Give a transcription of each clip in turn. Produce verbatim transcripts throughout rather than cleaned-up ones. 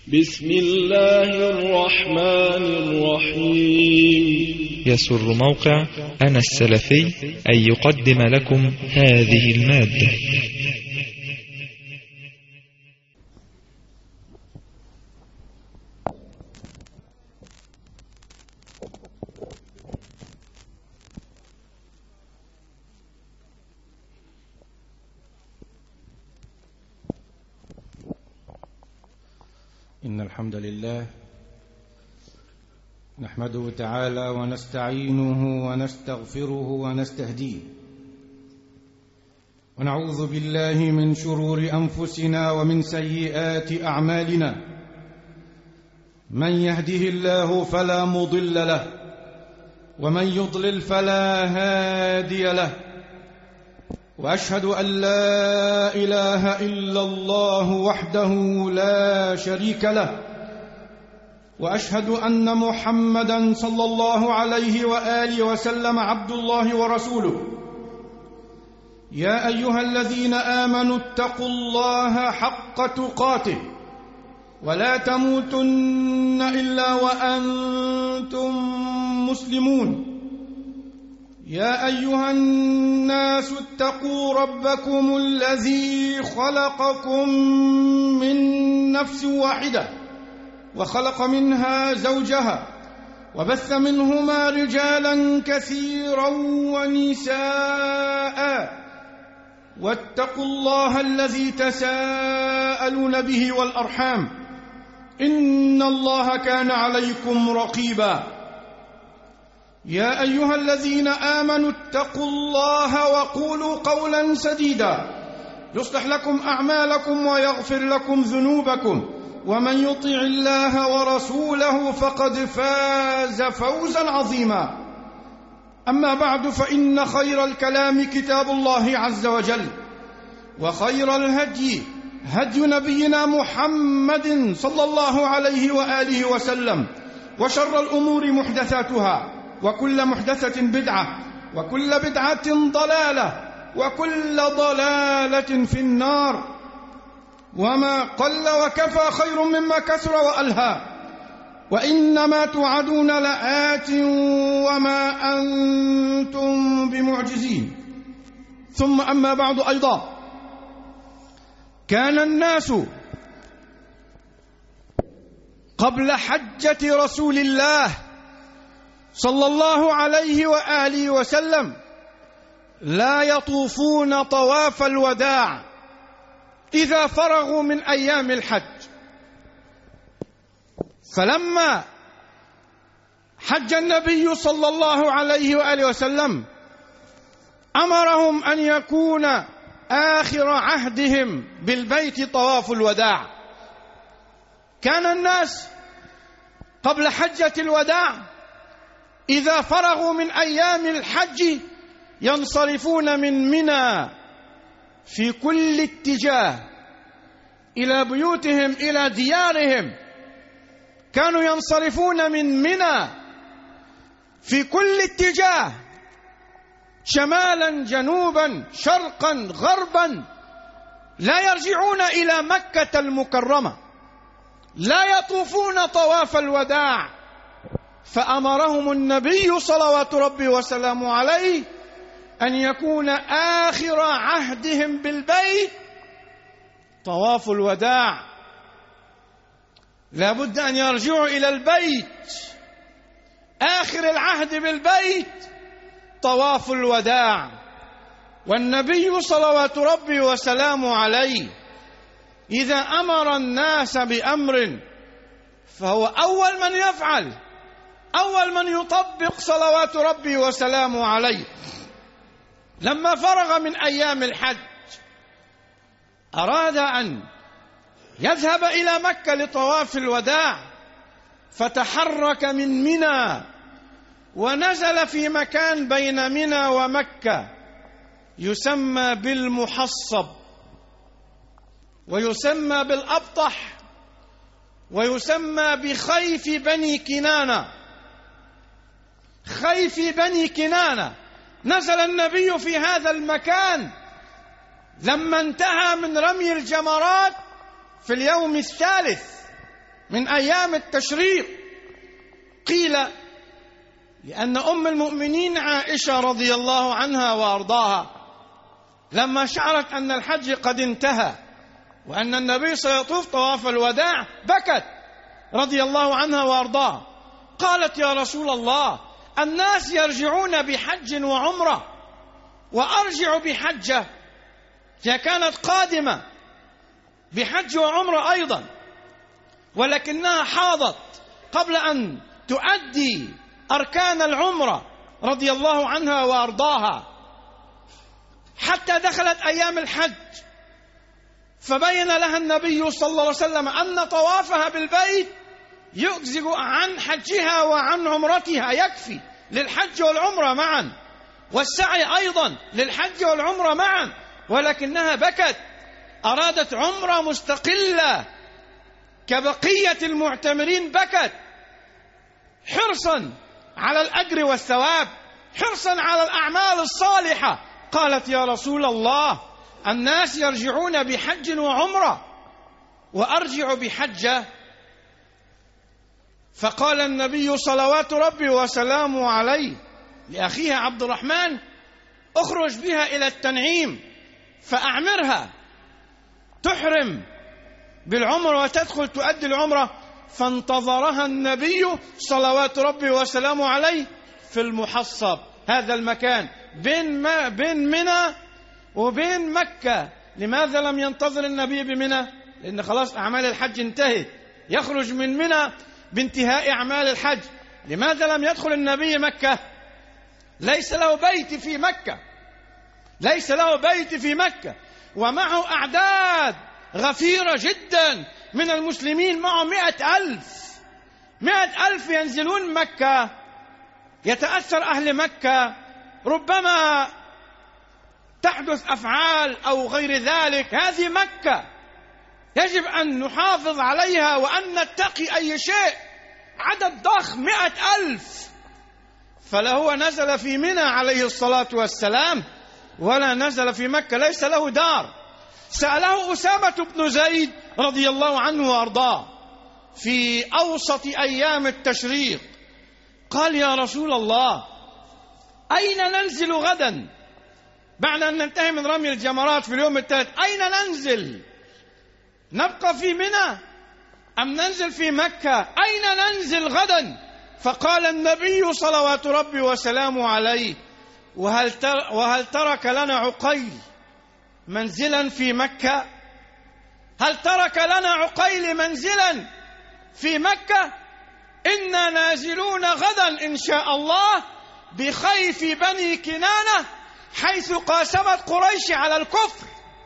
بسم الله الرحمن الرحيم. يسر موقع أنا السلفي أن يقدم لكم هذه المادة. إن الحمد لله نحمده تعالى ونستعينه ونستغفره ونستهديه، ونعوذ بالله من شرور أنفسنا ومن سيئات أعمالنا. من يهده الله فلا مضل له، ومن يضلل فلا هادي له، وأشهد أن لا إله إلا الله وحده لا شريك له، وأشهد أن محمدًا صلى الله عليه وآله وسلم عبد الله ورسوله. يا أيها الذين آمنوا اتقوا الله حق تقاته ولا تموتن إلا وأنتم مسلمون. يا أيها الناس اتقوا ربكم الذي خلقكم من نفس واحدة وخلق منها زوجها وبث منهما رجالا كثيرا ونساء، واتقوا الله الذي تساءلون به والأرحام، إن الله كان عليكم رقيبا. يا أيها الذين آمنوا اتقوا الله وقولوا قولا سديدا يصلح لكم أعمالكم ويغفر لكم ذنوبكم، ومن يطع الله ورسوله فقد فاز فوزا عظيما. أما بعد، فإن خير الكلام كتاب الله عز وجل، وخير الهدي هدي نبينا محمد صلى الله عليه وآله وسلم، وشر الأمور محدثاتها، وكل محدثة بدعة، وكل بدعة ضلالة، وكل ضلالة في النار. وما قل وكفى خير مما كثر وألهى، وإنما توعدون لآت وما أنتم بمعجزين. ثم أما بعد، أيضا كان الناس قبل حجة رسول الله صلى الله عليه وآله وسلم لا يطوفون طواف الوداع إذا فرغوا من أيام الحج. فلما حج النبي صلى الله عليه وآله وسلم أمرهم أن يكون آخر عهدهم بالبيت طواف الوداع. كان الناس قبل حجة الوداع إذا فرغوا من أيام الحج ينصرفون من منى في كل اتجاه إلى بيوتهم، إلى ديارهم. كانوا ينصرفون من منى في كل اتجاه، شمالا جنوبا شرقا غربا، لا يرجعون إلى مكة المكرمة، لا يطوفون طواف الوداع. فأمرهم النبي صلوات ربي وسلامه عليه أن يكون آخر عهدهم بالبيت طواف الوداع. لا بد أن يرجعوا إلى البيت، آخر العهد بالبيت طواف الوداع. والنبي صلوات ربي وسلامه عليه إذا أمر الناس بأمر فهو أول من يفعل، أول من يطبق صلوات ربي وسلامه عليه. لما فرغ من أيام الحج أراد أن يذهب إلى مكة لطواف الوداع، فتحرك من منى ونزل في مكان بين منى ومكة يسمى بالمحصب، ويسمى بالأبطح، ويسمى بخيف بني كنانة. خيف بني كنانة نزل النبي في هذا المكان لما انتهى من رمي الجمرات في اليوم الثالث من أيام التشريق. قيل لأن أم المؤمنين عائشة رضي الله عنها وأرضاها لما شعرت أن الحج قد انتهى وأن النبي سيطوف طواف الوداع بكت رضي الله عنها وأرضاها. قالت: يا رسول الله، الناس يرجعون بحج وعمرة وأرجع بحجة. هي كانت قادمة بحج وعمرة أيضا، ولكنها حاضت قبل أن تؤدي أركان العمرة رضي الله عنها وأرضاها، حتى دخلت أيام الحج، فبين لها النبي صلى الله عليه وسلم أن طوافها بالبيت يجزئ عن حجها وعن عمرتها، يكفي للحج والعمرة معا، والسعي أيضا للحج والعمرة معا، ولكنها بكت، أرادت عمرة مستقلة كبقية المعتمرين، بكت حرصا على الأجر والثواب، حرصا على الأعمال الصالحة. قالت: يا رسول الله، الناس يرجعون بحج وعمرة وأرجع بحجة. فقال النبي صلوات ربي وسلامه عليه لأخيها عبد الرحمن: اخرج بها إلى التنعيم فأعمرها تحرم بالعمرة وتدخل تؤدي العمرة. فانتظرها النبي صلوات ربي وسلامه عليه في المحصب، هذا المكان بين ما بين منى وبين مكة. لماذا لم ينتظر النبي بمنى؟ لأن خلاص أعمال الحج انتهت، يخرج من منى بانتهاء أعمال الحج. لماذا لم يدخل النبي مكة؟ ليس له بيت في مكة، ليس له بيت في مكة، ومعه أعداد غفيرة جدا من المسلمين، معه مئة ألف مئة ألف ينزلون مكة، يتأثر أهل مكة، ربما تحدث أفعال أو غير ذلك. هذه مكة يجب أن نحافظ عليها وأن نتقي أي شيء. عدد ضخم مئة ألف، فلهو نزل في منى عليه الصلاة والسلام ولا نزل في مكة، ليس له دار. سأله أسامة بن زيد رضي الله عنه وأرضاه في أوسط أيام التشريق، قال: يا رسول الله، أين ننزل غدا بعد أن ننتهي من رمي الجمرات في اليوم الثالث؟ أين ننزل؟ نبقى في منى أم ننزل في مكة؟ أين ننزل غدا؟ فقال النبي صلوات ربي وسلامه عليه: وهل, تر وهل ترك لنا عقيل منزلا في مكة؟ هل ترك لنا عقيل منزلا في مكة؟ إنا نازلون غدا إن شاء الله بخيف بني كنانة حيث قاسمت قريش على الكفر.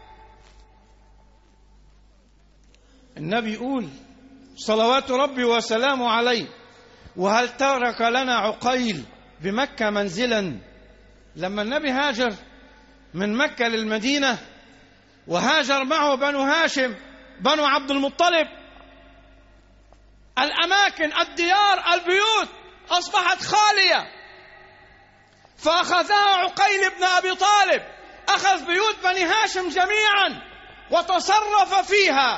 النبي يقول صلوات ربي وسلامه عليه: وهل ترك لنا عقيل بمكة منزلا؟ لما النبي هاجر من مكة للمدينة وهاجر معه بنو هاشم بنو عبد المطلب، الأماكن، الديار، البيوت أصبحت خالية، فأخذها عقيل بن أبي طالب، أخذ بيوت بني هاشم جميعا وتصرف فيها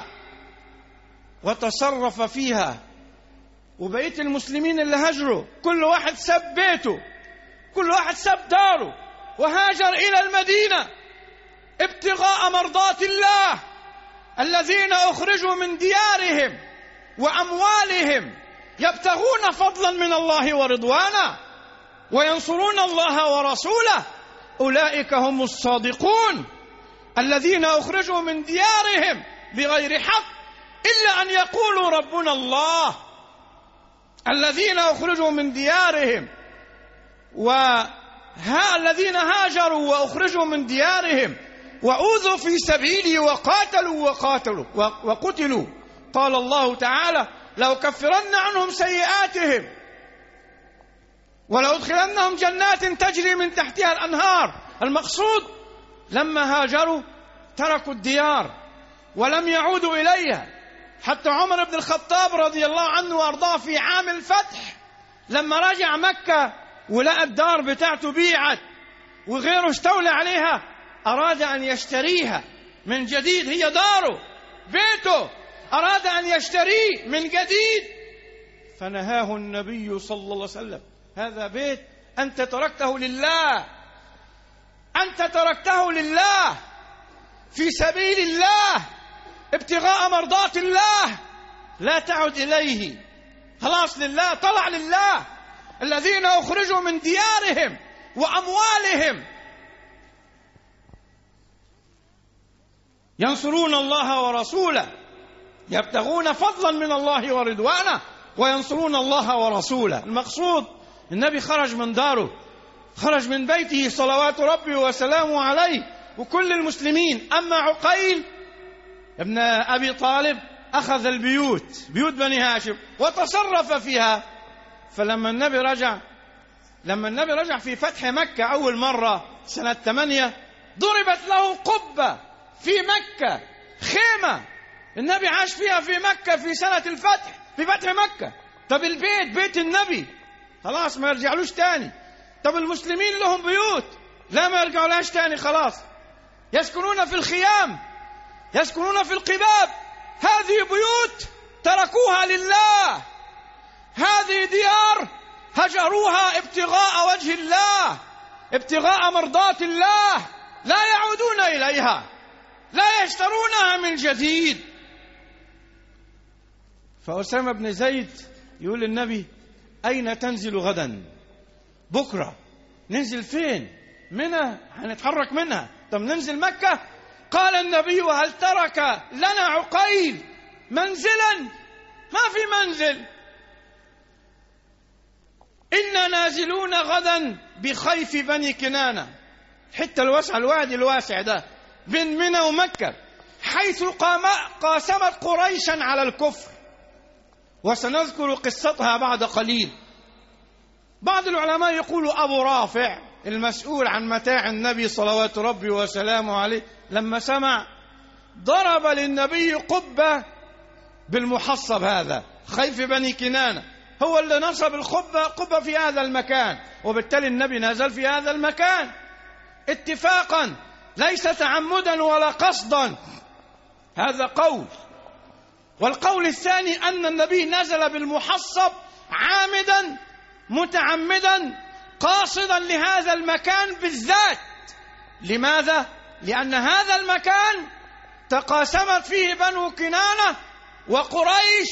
وتصرف فيها وبقية المسلمين اللي هاجروا كل واحد ساب بيته، كل واحد ساب داره وهاجر إلى المدينة ابتغاء مرضات الله. الذين أخرجوا من ديارهم وأموالهم يبتغون فضلا من الله ورضوانا وينصرون الله ورسوله، أولئك هم الصادقون الذين أخرجوا من ديارهم بغير حق إلا أن يقولوا ربنا الله. الذين أخرجوا من ديارهم وها الذين هاجروا وأخرجوا من ديارهم وأوذوا في سبيلي وقاتلوا وقاتلوا وقتلوا، قال الله تعالى: لو كفرن عنهم سيئاتهم ولو ادخلنهم جنات تجري من تحتها الأنهار. المقصود لما هاجروا تركوا الديار ولم يعودوا إليها. حتى عمر بن الخطاب رضي الله عنه وأرضاه في عام الفتح لما رجع مكة ولقى الدار بتاعته بيعت وغيره استولى عليها، أراد أن يشتريها من جديد، هي داره بيته، أراد أن يشتريه من جديد فنهاه النبي صلى الله عليه وسلم. هذا بيت أنت تركته لله، أنت تركته لله في سبيل الله ابتغاء مرضات الله، لا تعد إليه، خلاص لله، طلع لله. الذين أخرجوا من ديارهم وأموالهم ينصرون الله ورسوله، يبتغون فضلا من الله ورضوانه وينصرون الله ورسوله. المقصود النبي خرج من داره، خرج من بيته صلوات ربي وسلامه عليه وكل المسلمين. أما عقيل ابن أبي طالب أخذ البيوت، بيوت بني هاشم، وتصرف فيها. فلما النبي رجع لما النبي رجع في فتح مكة أول مرة سنة ثمانية، ضربت له قبة في مكة، خيمة النبي عاش فيها في مكة في سنة الفتح، في فتح مكة. طب البيت بيت النبي خلاص ما يرجعلوش تاني. طب المسلمين لهم بيوت، لا ما يرجعوا لهاش تاني، خلاص يسكنون في الخيام، يسكنون في القباب. هذه بيوت تركوها لله، هذه ديار هجروها ابتغاء وجه الله، ابتغاء مرضات الله، لا يعودون إليها، لا يشترونها من جديد. فأسامة بن زيد يقول للنبي: أين تنزل غدا؟ بكرة ننزل فين؟ منى، هنتحرك منها. طب ننزل مكة؟ قال النبي: وهل ترك لنا عقيل منزلا؟ ما في منزل، إنا نازلون غدا بخيف بني كنانة، حتى الواسع، الوادي الواسع ده بين منى ومكة، حيث قام قاسمت قريشا على الكفر، وسنذكر قصتها بعد قليل. بعض العلماء يقول أبو رافع المسؤول عن متاع النبي صلوات ربي وسلامه عليه لما سمع ضرب للنبي قبة بالمحصب، هذا خيف بني كنانة، هو اللي نصب القبة قبة في هذا المكان، وبالتالي النبي نزل في هذا المكان اتفاقا ليس تعمدا ولا قصدا. هذا قول. والقول الثاني أن النبي نزل بالمحصب عامدا متعمدا قاصدا لهذا المكان بالذات. لماذا؟ لأن هذا المكان تقاسمت فيه بنو كنانة وقريش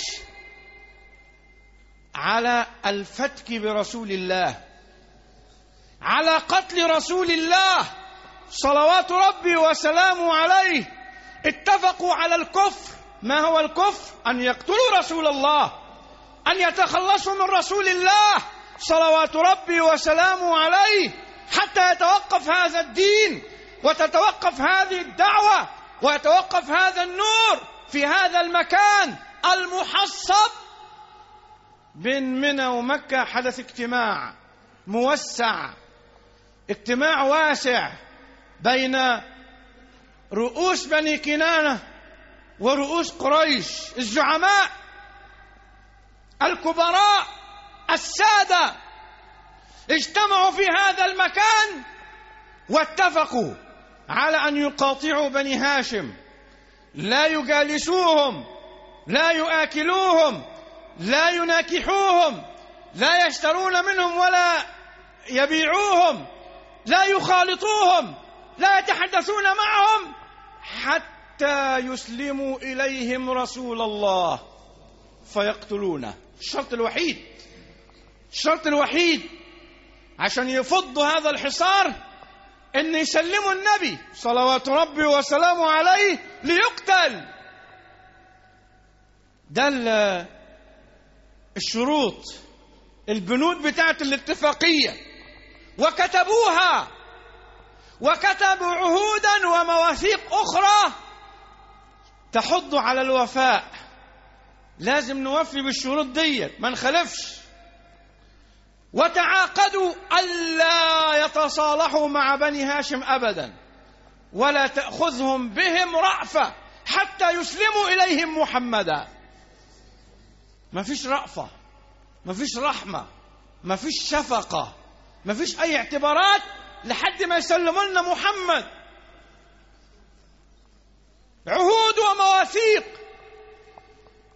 على الفتك برسول الله، على قتل رسول الله صلوات ربي وسلامه عليه. اتفقوا على الكفر. ما هو الكفر؟ أن يقتلوا رسول الله، أن يتخلصوا من رسول الله صلوات ربي وسلامه عليه، حتى يتوقف هذا الدين وتتوقف هذه الدعوة ويتوقف هذا النور في هذا المكان المحصب. بين منى ومكة حدث اجتماع موسع، اجتماع واسع بين رؤوس بني كنانة ورؤوس قريش، الزعماء الكبراء السادة اجتمعوا في هذا المكان واتفقوا على أن يقاطعوا بني هاشم، لا يجالسوهم، لا يآكلوهم، لا يناكحوهم، لا يشترون منهم ولا يبيعوهم، لا يخالطوهم، لا يتحدثون معهم حتى يسلموا إليهم رسول الله فيقتلونه. الشرط الوحيد، الشرط الوحيد عشان يفضوا هذا الحصار أن يسلموا النبي صلوات ربي وسلامه عليه ليقتل. ده الشروط، البنود بتاعت الاتفاقية، وكتبوها وكتبوا عهودا ومواثيق أخرى تحض على الوفاء. لازم نوفي بالشروط دي، ما نخالفش. وتعاقدوا ألا يتصالحوا مع بني هاشم أبدا، ولا تأخذهم بهم رأفة حتى يسلموا إليهم محمدا. ما فيش رأفة، ما فيش رحمة، ما فيش شفقة، ما فيش أي اعتبارات لحد ما يسلموا لنا محمد. عهود ومواثيق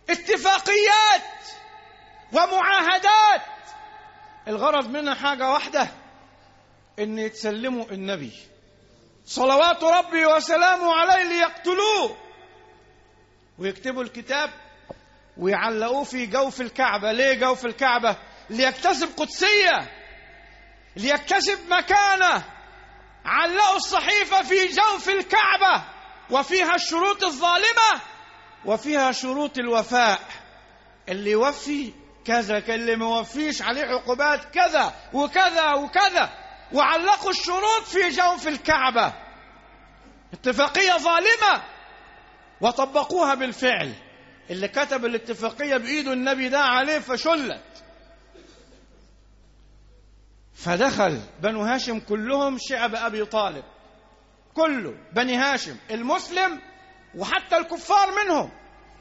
اتفاقيات ومعاهدات الغرض منها حاجة واحدة، ان يتسلموا النبي صلوات ربي وسلامه عليه ليقتلوه ويكتبوا الكتاب ويعلقوه في جوف الكعبة. ليه جوف الكعبة؟ ليكتسب قدسية، ليكتسب مكانة. علقوا الصحيفة في جوف الكعبة وفيها الشروط الظالمة وفيها شروط الوفاء، اللي يوفي كذا، اللي ما يوفيش عليه عقوبات كذا وكذا وكذا. وعلقوا الشروط في جوف الكعبة، اتفاقية ظالمة، وطبقوها بالفعل. اللي كتب الاتفاقية بإيده النبي ده عليه فشلت. فدخل بنو هاشم كلهم شعب أبي طالب، كله بني هاشم المسلم وحتى الكفار منهم،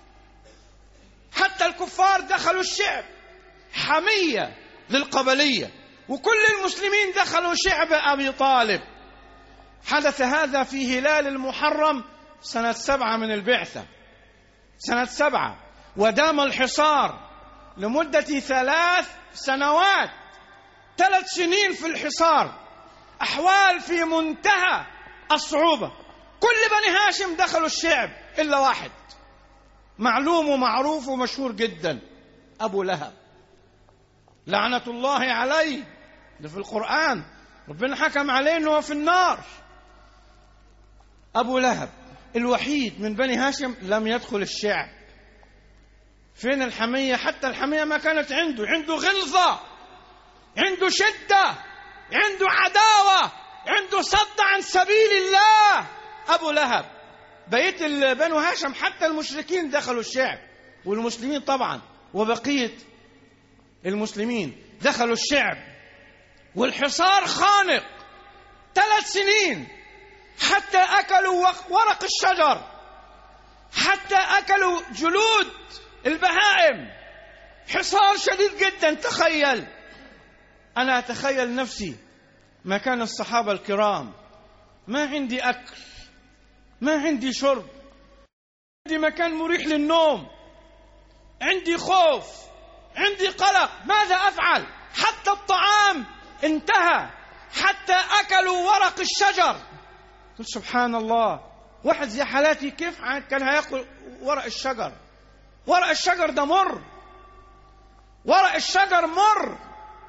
حتى الكفار دخلوا الشعب حمية للقبلية، وكل المسلمين دخلوا شعب أبي طالب. حدث هذا في هلال المحرم سنة سبعة من البعثة، سنة سبعة، ودام الحصار لمدة ثلاث سنوات، ثلاث سنين في الحصار، أحوال في منتهى الصعوبة. كل بني هاشم دخلوا الشعب إلا واحد معلوم ومعروف ومشهور جدا، أبو لهب لعنة الله عليه. ده في القرآن ربنا حكم عليه أنه في النار. أبو لهب الوحيد من بني هاشم لم يدخل الشعب. فين الحمية؟ حتى الحمية ما كانت عنده، عنده غلظة، عنده شدة، عنده عداوة، عنده صد عن سبيل الله. أبو لهب بقية بنو هاشم حتى المشركين دخلوا الشعب، والمسلمين طبعا وبقية المسلمين دخلوا الشعب. والحصار خانق ثلاث سنين، حتى أكلوا ورق الشجر، حتى أكلوا جلود البهائم. حصار شديد جدا. تخيل، أنا أتخيل نفسي مكان الصحابة الكرام، ما عندي أكل، ما عندي شرب، عندي مكان مريح للنوم، عندي خوف، عندي قلق، ماذا أفعل؟ حتى الطعام انتهى، حتى أكلوا ورق الشجر. قل سبحان الله، واحد زي حالاتي كيف كان هيأكل ورق الشجر؟ ورق الشجر ده مر، ورق الشجر مر،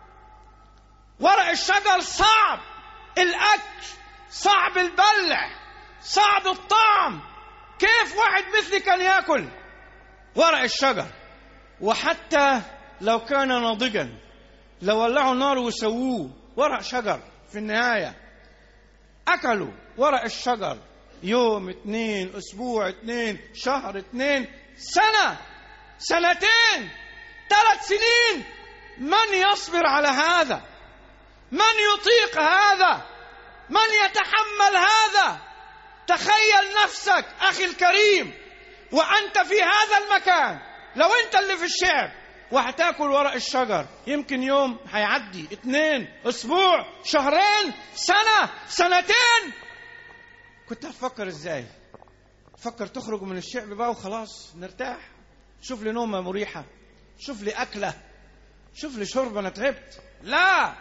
ورق الشجر صعب الأكل، صعب البلع، صعب الطعم. كيف واحد مثلي كان يأكل ورق الشجر؟ وحتى لو كان ناضجا، لو ولعوا نار وسووه ورق شجر، في النهاية أكلوا ورق الشجر يوم، اثنين، أسبوع، اثنين، شهر، اثنين، سنة، سنتين، ثلاث سنين. من يصبر على هذا؟ من يطيق هذا؟ من يتحمل هذا؟ تخيل نفسك أخي الكريم وأنت في هذا المكان، لو أنت اللي في الشعب وهتاكل ورق الشجر، يمكن يوم هيعدي، اثنين، أسبوع، شهرين، سنة، سنتين. كنت هتفكر ازاي؟ فكر تخرج من الشعب بقى وخلاص نرتاح، شوف لي نومة مريحة، شوف لي أكلة، شوف لي شرب، أنا تعبت. لا،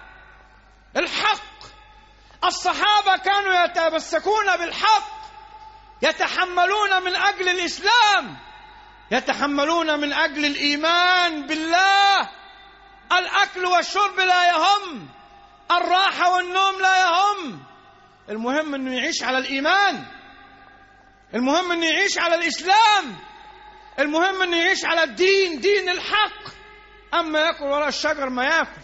الحق. الصحابة كانوا يتمسكون بالحق، يتحملون من أجل الإسلام، يتحملون من أجل الإيمان بالله. الأكل والشرب لا يهم، الراحة والنوم لا يهم، المهم أنه يعيش على الإيمان، المهم أنه يعيش على الإسلام، المهم أنه يعيش على الدين، دين الحق. أما يأكل وراء الشجر ما يأكل.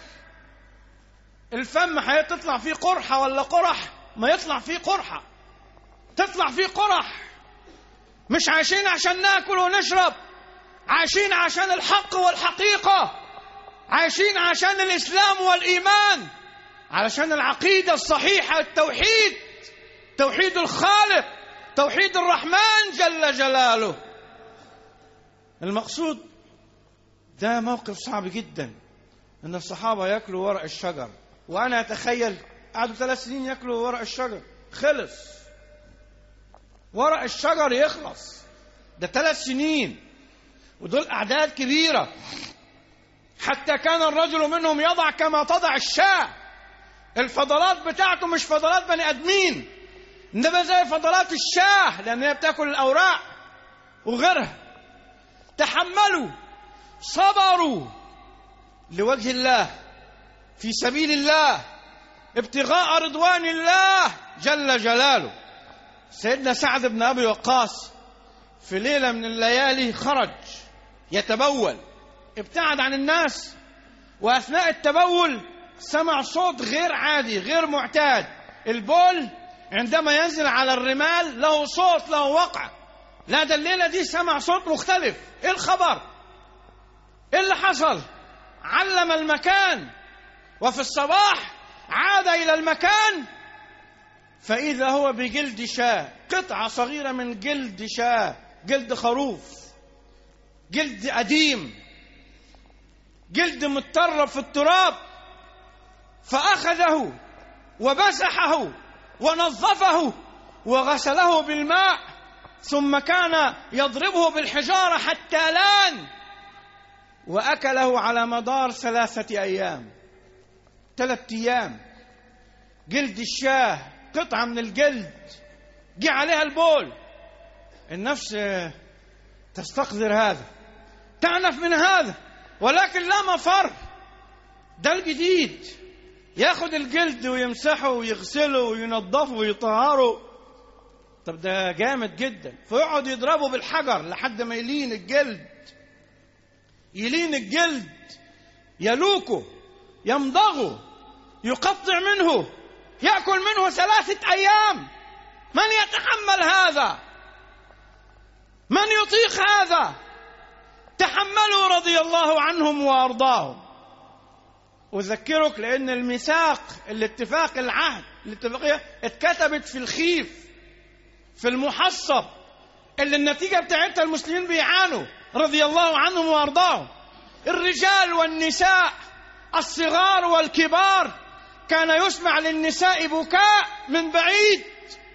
الفم هيطلع فيه قرحة ولا قرح؟ ما يطلع فيه قرحة، تطلع فيه قرح. مش عايشين عشان ناكل ونشرب، عايشين عشان الحق والحقيقة، عايشين عشان الإسلام والإيمان، علشان العقيدة الصحيحة، التوحيد، توحيد الخالق، توحيد الرحمن جل جلاله. المقصود ده موقف صعب جدا، ان الصحابة يأكلوا ورق الشجر. وانا اتخيل قعدوا ثلاث سنين يأكلوا ورق الشجر، خلص ورق الشجر يخلص، ده ثلاث سنين. ودول أعداد كبيرة، حتى كان الرجل منهم يضع كما تضع الشاة. الفضلات بتاعته مش فضلات بني آدمين، إنما زي فضلات الشاة، لأن هي بتاكل الأوراق وغيرها. تحملوا، صبروا لوجه الله، في سبيل الله، ابتغاء رضوان الله جل جلاله. سيدنا سعد بن أبي وقاص في ليلة من الليالي خرج يتبول، ابتعد عن الناس، وأثناء التبول سمع صوت غير عادي غير معتاد. البول عندما ينزل على الرمال له صوت، له وقع. لا، ده الليلة دي سمع صوت مختلف. ايه الخبر؟ ايه اللي حصل؟ علم المكان، وفي الصباح عاد إلى المكان فإذا هو بجلد شاة، قطعة صغيرة من جلد شاة، جلد خروف، جلد قديم، جلد متطرب في التراب. فأخذه ومسحه ونظفه وغسله بالماء، ثم كان يضربه بالحجارة حتى لان، وأكله على مدار ثلاثة أيام. ثلاثة أيام جلد الشاه، قطعة من الجلد، جه عليها البول. النفس تستقذر هذا، تعنف من هذا، ولكن لا مفر. ده الجديد، ياخد الجلد ويمسحه ويغسله وينظفه ويطهره. طب ده جامد جدا. فيقعد يضربه بالحجر لحد ما يلين الجلد، يلين الجلد، يلوكه، يمضغه، يقطع منه، يأكل منه ثلاثة أيام. من يتحمل هذا؟ من يطيق هذا؟ تحملوا رضي الله عنهم وأرضاهم. أذكرك لأن الميثاق، الاتفاق، العهد، الاتفاقية اتكتبت في الخيف، في المحصب، اللي النتيجة بتاعتها المسلمين بيعانوا رضي الله عنهم وأرضاهم. الرجال والنساء، الصغار والكبار، كان يسمع للنساء بكاء من بعيد،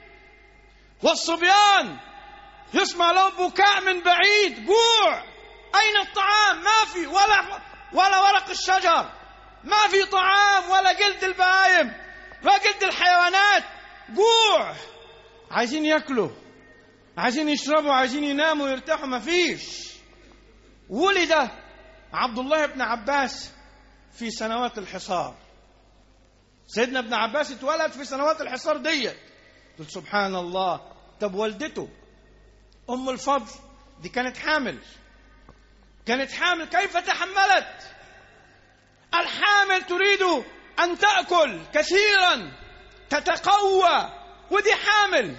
والصبيان يسمع لهم بكاء من بعيد. جوع، أين الطعام؟ ما في، ولا ولا ورق الشجر، ما في طعام ولا جلد البهائم ولا جلد الحيوانات. جوع، عايزين ياكلوا، عايزين يشربوا، عايزين يناموا ويرتاحوا، ما فيش. ولد عبد الله بن عباس في سنوات الحصار. سيدنا ابن عباس اتولد في سنوات الحصار ديت. قلت سبحان الله. طب والدته أم الفضل دي كانت حامل، كانت حامل، كيف تحملت؟ الحامل تريد أن تأكل كثيرا، تتقوى، ودي حامل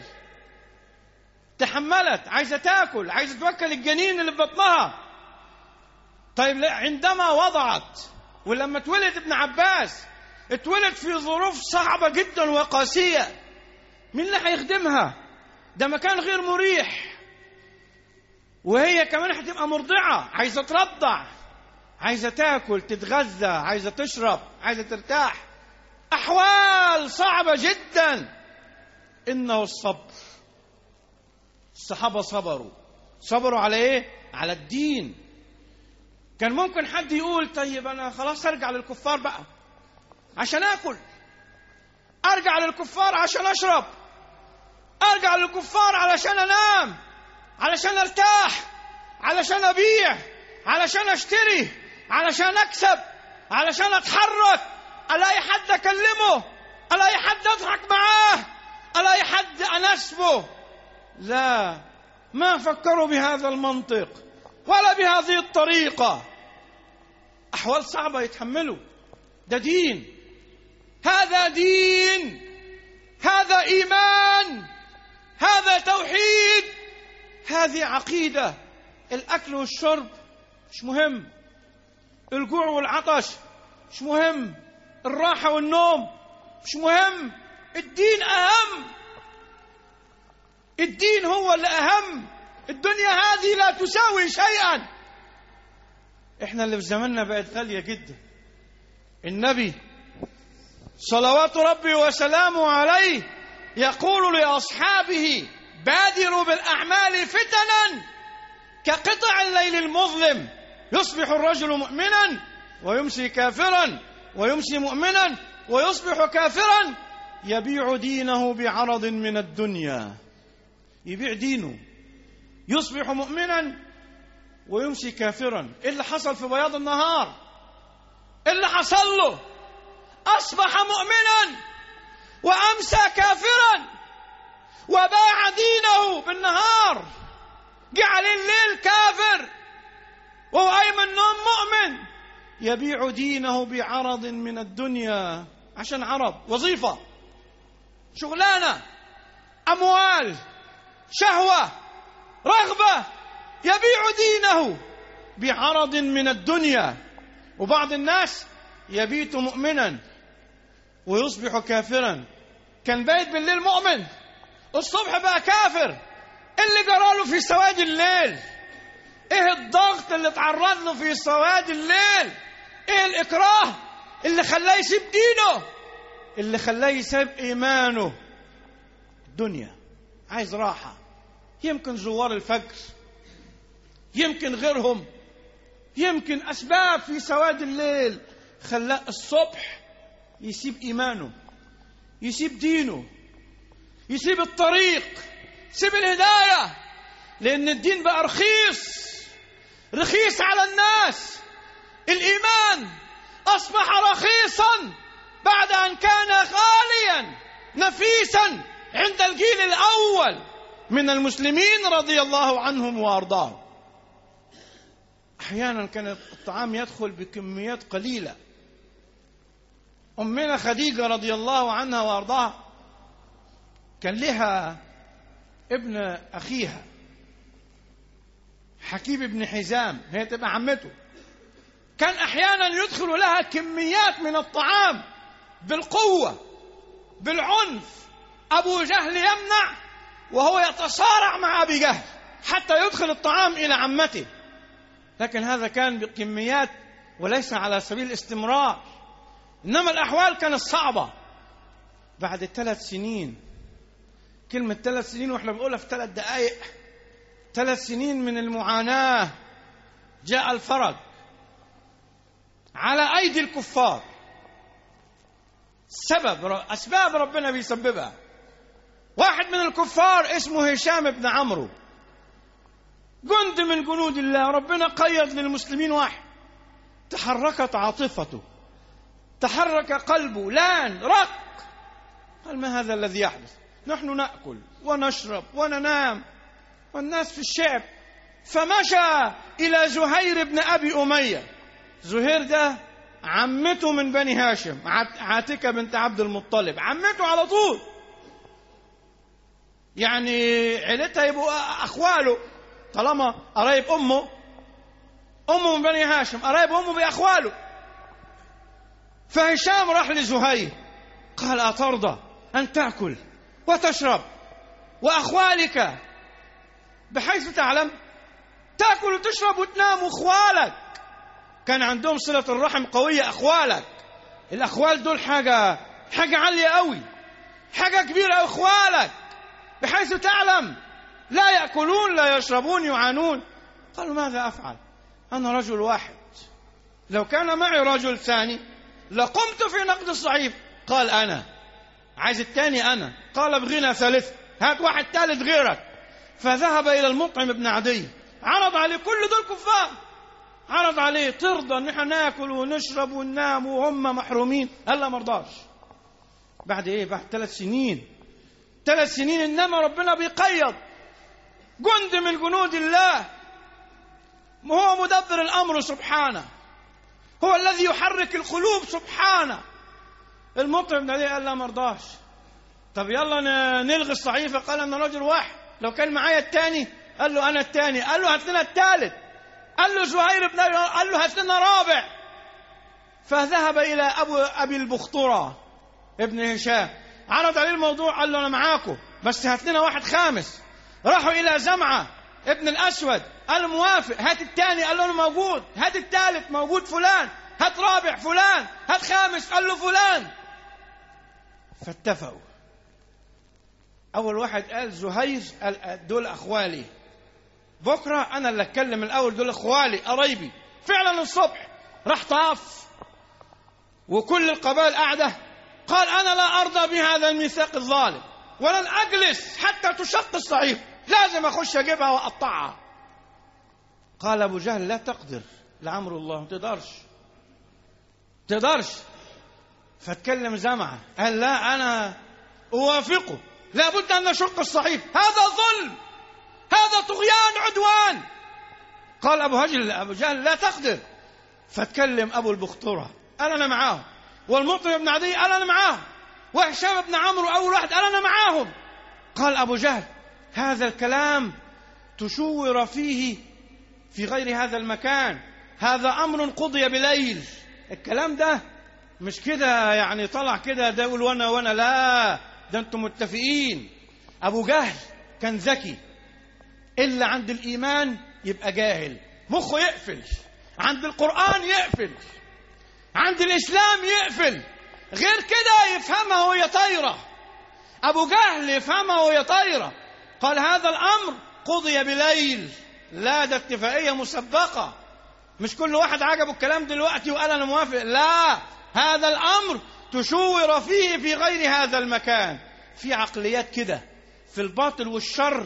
تحملت، عايزة تأكل، عايزة توكل الجنين اللي في بطنها. طيب عندما وضعت، ولما اتولد ابن عباس اتولد في ظروف صعبة جدا وقاسية، مين اللي هيخدمها؟ ده مكان غير مريح، وهي كمان هتبقى مرضعة، عايزة ترضع، عايزة تاكل، تتغذى، عايزة تشرب، عايزة ترتاح. أحوال صعبة جدا. إنه الصبر. الصحابة صبروا. صبروا على إيه؟ على الدين. كان ممكن حد يقول طيب أنا خلاص أرجع للكفار بقى عشان آكل، أرجع للكفار عشان أشرب، أرجع للكفار علشان أنام، علشان أرتاح، علشان أبيع، علشان أشتري، علشان أكسب، علشان أتحرك، ألاقي حد أكلمه، ألاقي حد أضحك معاه، ألاقي حد أناسبه. لا، ما فكروا بهذا المنطق ولا بهذه الطريقة. أحوال صعبة يتحملوا. ده دين، هذا دين، هذا إيمان، هذا توحيد، هذه عقيدة. الأكل والشرب مش مهم، الجوع والعطش مش مهم، الراحة والنوم مش مهم، الدين أهم. الدين هو اللي أهم. الدنيا هذه لا تساوي شيئا. إحنا اللي في زماننا بقت غالية جدا. النبي صلوات ربي وسلامه عليه يقول لأصحابه بادروا بالأعمال فتنا كقطع الليل المظلم، يصبح الرجل مؤمنا ويمسي كافرا، ويمسي مؤمنا ويصبح كافرا، يبيع دينه بعرض من الدنيا. يبيع دينه، يصبح مؤمنا ويمسي كافرا. إيه اللي حصل في بياض النهار؟ إيه اللي حصل له؟ أصبح مؤمنا وأمسى كافرا، وباع دينه بالنهار، جعل الليل كافر وهو قايم النوم مؤمن، يبيع دينه بعرض من الدنيا. عشان عرض، وظيفة، شغلانة، أموال، شهوة، رغبة، يبيع دينه بعرض من الدنيا. وبعض الناس يبيت مؤمنا ويصبح كافرا. كان بايت بالليل مؤمن، الصبح بقى كافر. اللي جراله في سواد الليل؟ ايه الضغط اللي اتعرض له في سواد الليل؟ ايه الإكراه اللي خلاه يسيب دينه، اللي خلاه يسيب إيمانه؟ الدنيا، عايز راحة. يمكن زوار الفجر، يمكن غيرهم، يمكن أسباب في سواد الليل خلاه الصبح يسيب إيمانه، يسيب دينه، يسيب الطريق، يسيب الهداية، لأن الدين بقى رخيص، رخيص على الناس. الإيمان أصبح رخيصا بعد أن كان غاليا نفيسا عند الجيل الأول من المسلمين رضي الله عنهم وأرضاهم. أحيانا كان الطعام يدخل بكميات قليلة. أمنا خديجة رضي الله عنها وأرضاها كان لها ابن أخيها حكيم بن حزام، هي تبقى عمته. كان أحيانا يدخل لها كميات من الطعام بالقوة، بالعنف. أبو جهل يمنع وهو يتصارع مع أبي جهل حتى يدخل الطعام إلى عمته، لكن هذا كان بكميات وليس على سبيل الاستمرار. إنما الأحوال كانت صعبة. بعد ثلاث سنين، كلمة ثلاث سنين وإحنا بنقولها في ثلاث دقائق، ثلاث سنين من المعاناة، جاء الفرج على أيدي الكفار. سبب أسباب ربنا بيسببها. واحد من الكفار اسمه هشام بن عمرو، جند من جنود الله. ربنا قيد للمسلمين واحد، تحركت عاطفته، تحرك قلبه، لان رق. قال: ما هذا الذي يحدث؟ نحن نأكل ونشرب وننام والناس في الشعب. فمشى إلى زهير بن أبي أمية. زهير ده عمته من بني هاشم، عاتكة بنت عبد المطلب، عمته على طول، يعني عيلتها يبقوا أخواله طالما قرايب أمه. أمه من بني هاشم، قرايب أمه بأخواله. فهشام راح لزهير قال: أترضى أن تأكل وتشرب وأخوالك بحيث تعلم تأكل وتشرب وتنام وأخوالك؟ كان عندهم صلة الرحم قوية. أخوالك، الأخوال دول حاجة حاجة عالية قوي، حاجة كبيرة. أخوالك بحيث تعلم لا يأكلون لا يشربون يعانون. قالوا: ماذا أفعل؟ أنا رجل واحد، لو كان معي رجل ثاني لقمت في نقد الصعيد. قال: أنا عايز الثاني. أنا قال: ابغينا ثالث، هات واحد ثالث غيرك. فذهب إلى المطعم بن عدي، عرض عليه، كل دول كفار، عرض عليه: ترضى ان احنا ناكل ونشرب وننام وهم محرومين؟ قال: لا، ما رضاش. بعد ايه؟ بعد ثلاث سنين. ثلاث سنين انما ربنا بيقيض جند من جنود الله، هو مدبر الامر سبحانه، هو الذي يحرك القلوب سبحانه. المطعم بن عدي قال: لا، ما رضاش. طب يلا نلغي الصحيفه. قال: انا رجل واحد، لو كان معايا الثاني. قال له: انا الثاني. قال له: هات لنا الثالث. قال له: زهير بن أبي، قال له: هات لنا رابع. فذهب إلى أبو أبي البخترة ابن هشام، عرض عليه الموضوع، قال له: أنا معاكم بس هات لنا واحد خامس. راحوا إلى زمعة ابن الأسود، قال له: موافق. هات الثاني. قال له: أنا موجود. هات الثالث. موجود. فلان. هات رابع. فلان. هات خامس. قال له: فلان. فاتفقوا. أول واحد قال زهير، قال: دول أخوالي، بكرة أنا اللي أتكلم الأول، دول إخوالي قرايبي. فعلا الصبح راح طاف وكل القبائل قاعدة، قال أنا لا أرضى بهذا الميثاق الظالم ولن أجلس حتى تشق الصحيفة، لازم أخش أجيبها وأقطعها. قال أبو جهل لا تقدر، لعمر الله ما تقدرش تقدرش. فاتكلم زمعة قال لا أنا أوافقه، لابد أن نشق الصحيفة، هذا ظلم، هذا طغيان عدوان. قال أبو هجل أبو جهل لا تقدر. فاتكلم أبو البخترة قال أنا معاهم، والمطعم بن عدي قال أنا معاهم، وهشام بن عمرو أول واحد قال أنا معاهم. قال أبو جهل هذا الكلام تشور فيه في غير هذا المكان، هذا أمر قضي بليل. الكلام ده مش كده يعني طلع كده ده يقول وانا وانا لا، ده انتم متفقين. أبو جهل كان ذكي، إلا عند الإيمان يبقى جاهل، مخه يقفل، عند القرآن يقفل، عند الإسلام يقفل، غير كده يفهمها وهي طايرة. أبو جهل يفهمها وهي طايرة. قال هذا الأمر قضي بليل، لا ده اتفاقية مسبقة، مش كل واحد عجبه الكلام دلوقتي وقال أنا موافق، لا، هذا الأمر تشور فيه في غير هذا المكان. في عقليات كده في الباطل والشر،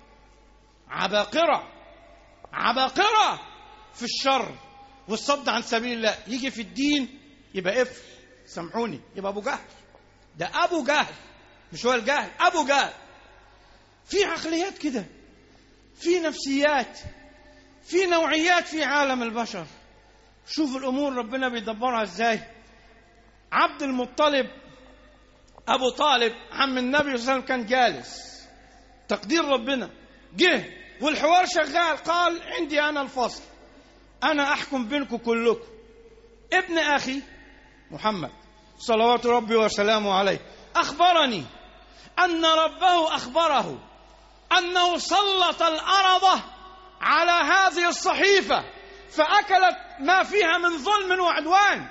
عباقرة عباقرة في الشر والصد عن سبيل الله، يجي في الدين يبقى قفل، سامحوني، يبقى أبو جهل. ده أبو جهل، مش هو الجهل، أبو جهل. في عقليات كده، في نفسيات، في نوعيات في عالم البشر. شوف الأمور ربنا بيدبرها ازاي. عبد المطلب أبو طالب عم النبي صلى الله عليه وسلم كان جالس، تقدير ربنا، جه والحوار شغال، قال عندي أنا الفصل، أنا أحكم بينكم كلكم. ابن أخي محمد صلوات ربي وسلامه عليه أخبرني أن ربه أخبره أنه سلط الأرض على هذه الصحيفة فأكلت ما فيها من ظلم وعدوان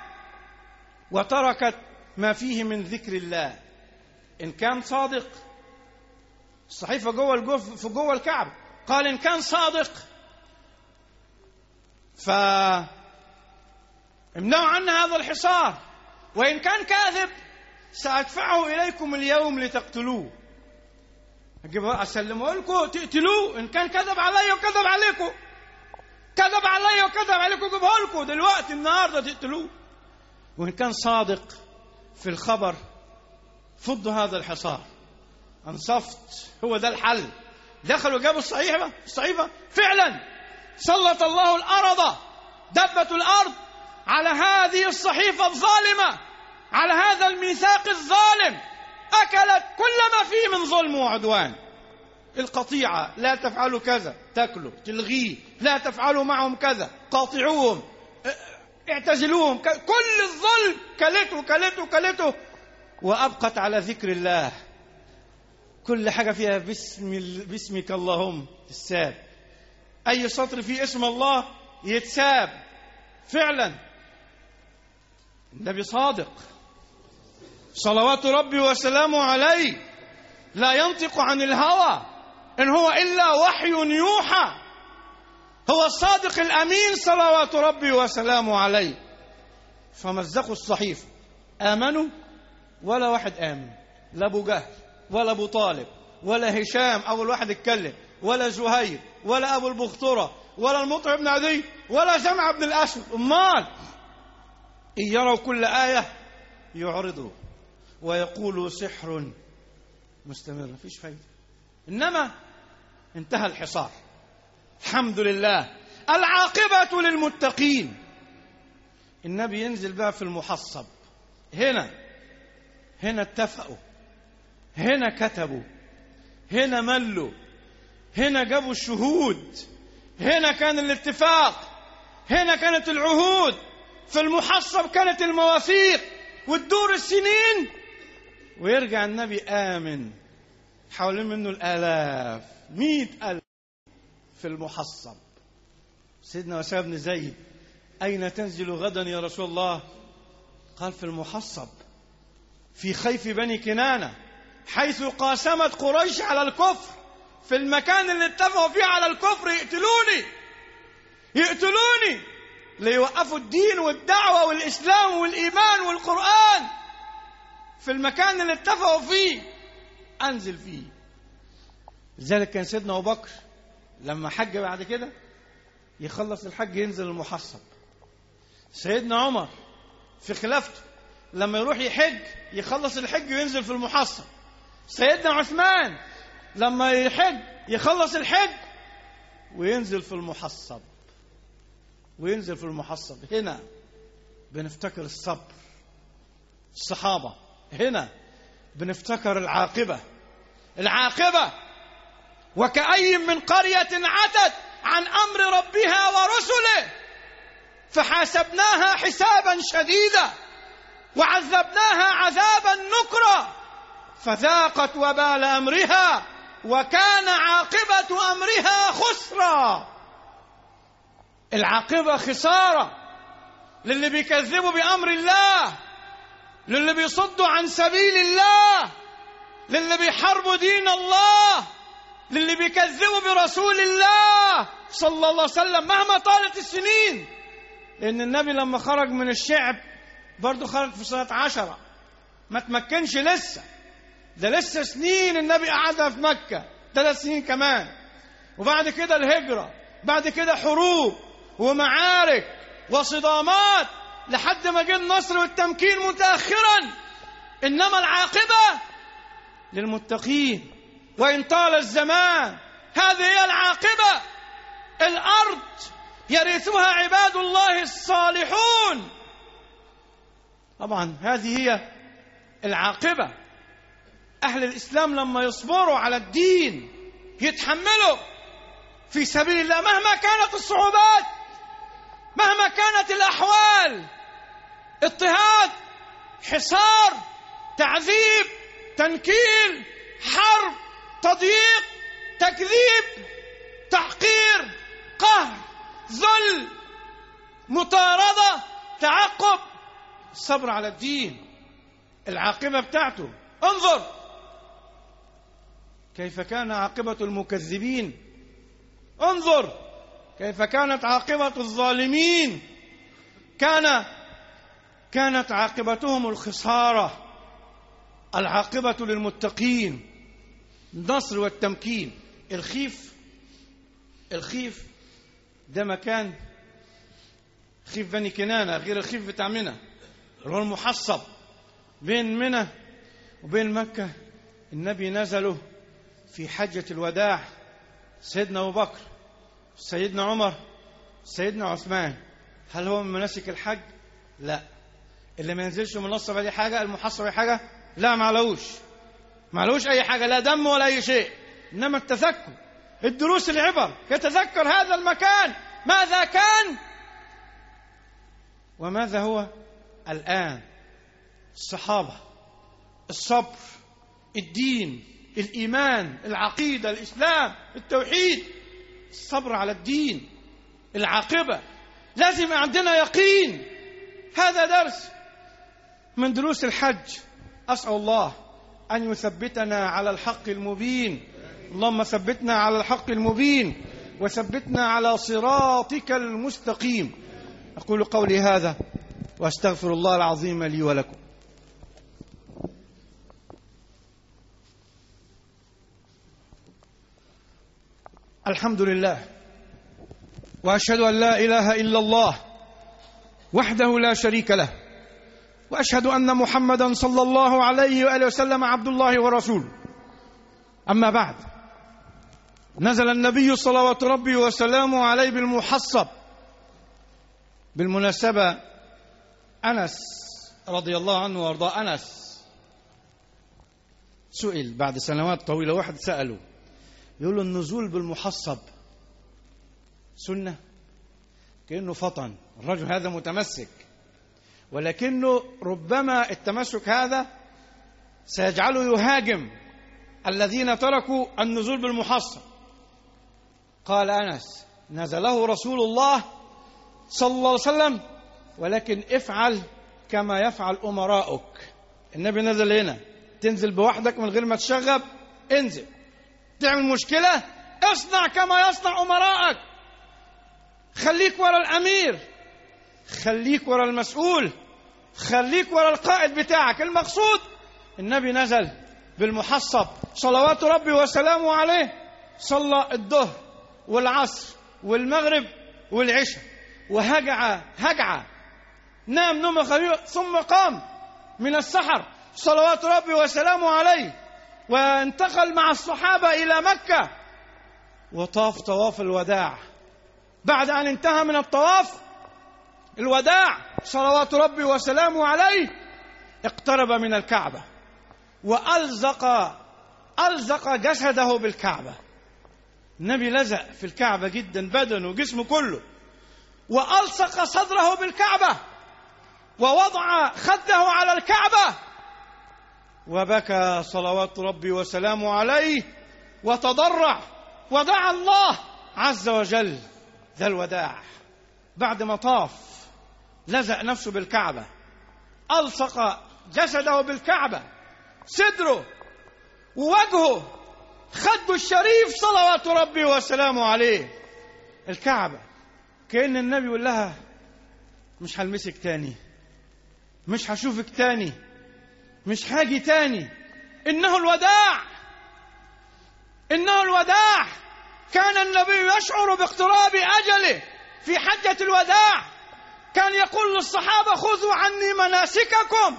وتركت ما فيه من ذكر الله. إن كان صادق، الصحيفة جوه الجوف في جوه الكعبة، قال إن كان صادق فامنعوا عنا هذا الحصار، وإن كان كاذب سأدفعه إليكم اليوم لتقتلوه. أجيبه أسلمه لكم تقتلوه، إن كان كذب علي وكذب عليكم، كذب علي وكذب عليكم أجيبه لكم دلوقتي النهارده تقتلوه. وإن كان صادق في الخبر فضوا هذا الحصار. أنصفت، هو ده الحل. دخلوا جابوا الصحيفة، الصحيفة فعلا سلط الله الأرض، دبة الأرض على هذه الصحيفة الظالمة، على هذا الميثاق الظالم، أكلت كل ما فيه من ظلم وعدوان. القطيعة، لا تفعلوا كذا تاكلوا، تلغيه، لا تفعلوا معهم كذا، قاطعوهم، اعتزلوهم، كل الظلم كلته كلته كلته وأبقت على ذكر الله. كل حاجة فيها باسم باسمك اللهم الساب، أي سطر فيه اسم الله يتساب. فعلا النبي صادق صلوات ربي وسلامه عليه، لا ينطق عن الهوى إن هو إلا وحي يوحى، هو الصادق الأمين صلوات ربي وسلامه عليه. فمزقوا الصحيفة، آمنوا ولا واحد آمن، لا أبو جهل ولا أبو طالب ولا هشام أول واحد اتكلم، ولا زهير ولا أبو البخترة ولا المطعم بن عدي ولا جمع بن الأسود. أمال إن يروا كل آية يعرضوا ويقولوا سحر مستمر، مفيش فايدة. إنما انتهى الحصار الحمد لله، العاقبة للمتقين. النبي ينزل بقى في المحصب، هنا هنا اتفقوا، هنا كتبوا، هنا ملوا، هنا جابوا الشهود، هنا كان الاتفاق، هنا كانت العهود، في المحصب كانت المواثيق، وتدور السنين ويرجع النبي آمن، حوالين منه الآلاف، مئة ألف في المحصب. سيدنا أسامة بن زيد أين تنزل غدا يا رسول الله؟ قال في المحصب، في خيف بني كنانة، حيث قاسمت قريش على الكفر، في المكان اللي اتفقوا فيه على الكفر يقتلوني يقتلوني ليوقفوا الدين والدعوة والإسلام والإيمان والقرآن. في المكان اللي اتفقوا فيه أنزل فيه. لذلك كان سيدنا أبو بكر لما حج بعد كده يخلص الحج ينزل المحصب. سيدنا عمر في خلافته لما يروح يحج يخلص الحج وينزل في المحصب. سيدنا عثمان لما يحج يخلص الحج وينزل في المحصب وينزل في المحصب. هنا بنفتكر الصبر الصحابة، هنا بنفتكر العاقبة العاقبة وكأي من قرية عتت عن أمر ربها ورسله فحاسبناها حسابا شديدا وعذبناها عذابا نكرا فذاقت وبال أمرها وكان عاقبة أمرها خسرا. العاقبة خسارة للي بيكذبوا بأمر الله، للي بيصدوا عن سبيل الله، للي بيحاربوا دين الله، للي بيكذبوا برسول الله صلى الله عليه وسلم مهما طالت السنين. لأن النبي لما خرج من الشعب برضو خرج في سنة عشرة، ما تمكنش لسه، ده لسه سنين النبي قعدها في مكة، ثلاث سنين كمان، وبعد كده الهجرة، بعد كده حروب ومعارك وصدامات لحد ما جه النصر والتمكين متأخرا. إنما العاقبة للمتقين وإن طال الزمان. هذه هي العاقبة. الأرض يرثها عباد الله الصالحون. طبعا هذه هي العاقبة. أهل الإسلام لما يصبروا على الدين يتحملوا في سبيل الله مهما كانت الصعوبات، مهما كانت الأحوال، اضطهاد، حصار، تعذيب، تنكيل، حرب، تضييق، تكذيب، تحقير، قهر، ذل، مطاردة، تعقب، الصبر على الدين. العاقبة بتاعته انظر كيف كان عاقبة المكذبين، انظر كيف كانت عاقبة الظالمين. كان كانت عاقبتهم الخسارة. العاقبة للمتقين النصر والتمكين. الخيف الخيف ده مكان خيف بني كنانة غير الخيف بتاع منى اللي هو المحصب بين منى وبين مكة. النبي نزلوا في حجة الوداع سيدنا أبو بكر، سيدنا عمر، سيدنا عثمان. هل هو من مناسك الحج؟ لا. اللي ما ينزلش من النصب دي حاجة، المحصب حاجة؟ لا، ما علوش ما علوش أي حاجة، لا دم ولا أي شيء. إنما التذكر، الدروس، العبر، يتذكر هذا المكان ماذا كان وماذا هو الآن. الصحابة، الصبر، الدين، الإيمان، العقيدة، الإسلام، التوحيد، الصبر على الدين، العاقبة. لازم عندنا يقين. هذا درس من دروس الحج. أسأل الله أن يثبتنا على الحق المبين. اللهم ثبتنا على الحق المبين وثبتنا على صراطك المستقيم. أقول قولي هذا وأستغفر الله العظيم لي ولكم. الحمد لله وأشهد أن لا إله إلا الله وحده لا شريك له، وأشهد أن محمدا صلى الله عليه وآله وسلم عبد الله ورسوله. أما بعد، نزل النبي صلوات ربي وسلامه عليه بالمحصب. بالمناسبة أنس رضي الله عنه وارضاه، أنس سئل بعد سنوات طويلة، واحد سأله يقول له النزول بالمحصب سنة؟ كأنه فطن الرجل هذا متمسك، ولكنه ربما التمسك هذا سيجعله يهاجم الذين تركوا النزول بالمحصب. قال أنس نزله رسول الله صلى الله عليه وسلم، ولكن افعل كما يفعل أمراؤك. النبي نزل هنا، تنزل بوحدك من غير ما تشغب، انزل. تعمل مشكلة اصنع كما يصنع أمراءك. خليك ورا الأمير، خليك ورا المسؤول، خليك ورا القائد بتاعك. المقصود النبي نزل بالمحصب صلوات ربي وسلامه عليه، صلى الظهر والعصر والمغرب والعشاء، وهجع هجع نام نوم خفيف، ثم قام من السحر صلوات ربي وسلامه عليه، وانتقل مع الصحابة إلى مكة وطاف طواف الوداع. بعد أن انتهى من الطواف الوداع صلوات ربي وسلامه عليه، اقترب من الكعبة وألزق ألزق جسده بالكعبة. النبي لزق في الكعبة جدا، بدنه وجسمه كله، وألصق صدره بالكعبة ووضع خده على الكعبة وبكى صلوات ربي وسلامه عليه، وتضرع ودعا الله عز وجل ذا الوداع. بعد ما طاف لزق نفسه بالكعبة، ألصق جسده بالكعبة، صدره ووجهه خده الشريف صلوات ربي وسلامه عليه الكعبة. كأن النبي يقول لها مش هلمسك تاني، مش هشوفك تاني، مش هاجي تاني. إنه الوداع، إنه الوداع. كان النبي يشعر باقتراب أجله في حجة الوداع، كان يقول للصحابة خذوا عني مناسككم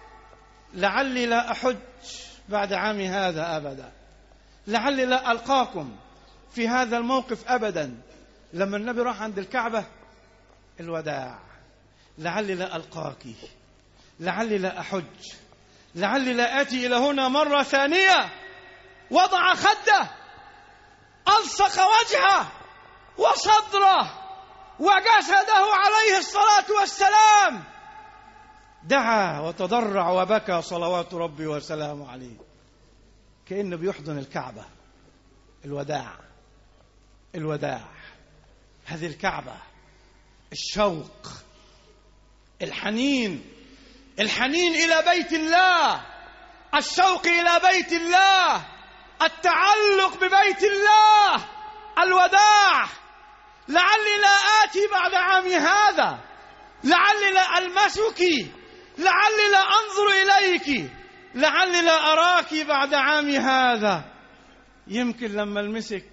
لعلي لا أحج بعد عامي هذا أبدا، لعلي لا ألقاكم في هذا الموقف أبدا. لما النبي راح عند الكعبة الوداع، لعلي لا ألقاك، لعلي لا أحج، لعلي لا آتي إلى هنا مرة ثانية. وضع خده، ألصق وجهه وصدره وجسده عليه الصلاة والسلام، دعا وتضرع وبكى صلوات ربي وسلامه عليه، كأنه بيحضن الكعبة. الوداع، الوداع، هذه الكعبة، الشوق، الحنين، الحنين إلى بيت الله، الشوق إلى بيت الله، التعلق ببيت الله، الوداع. لعلي لا آتي بعد عامي هذا، لعلي لا ألمسك، لعلي لا أنظر إليك، لعلي لا أراك بعد عامي هذا. يمكن لما ألمسك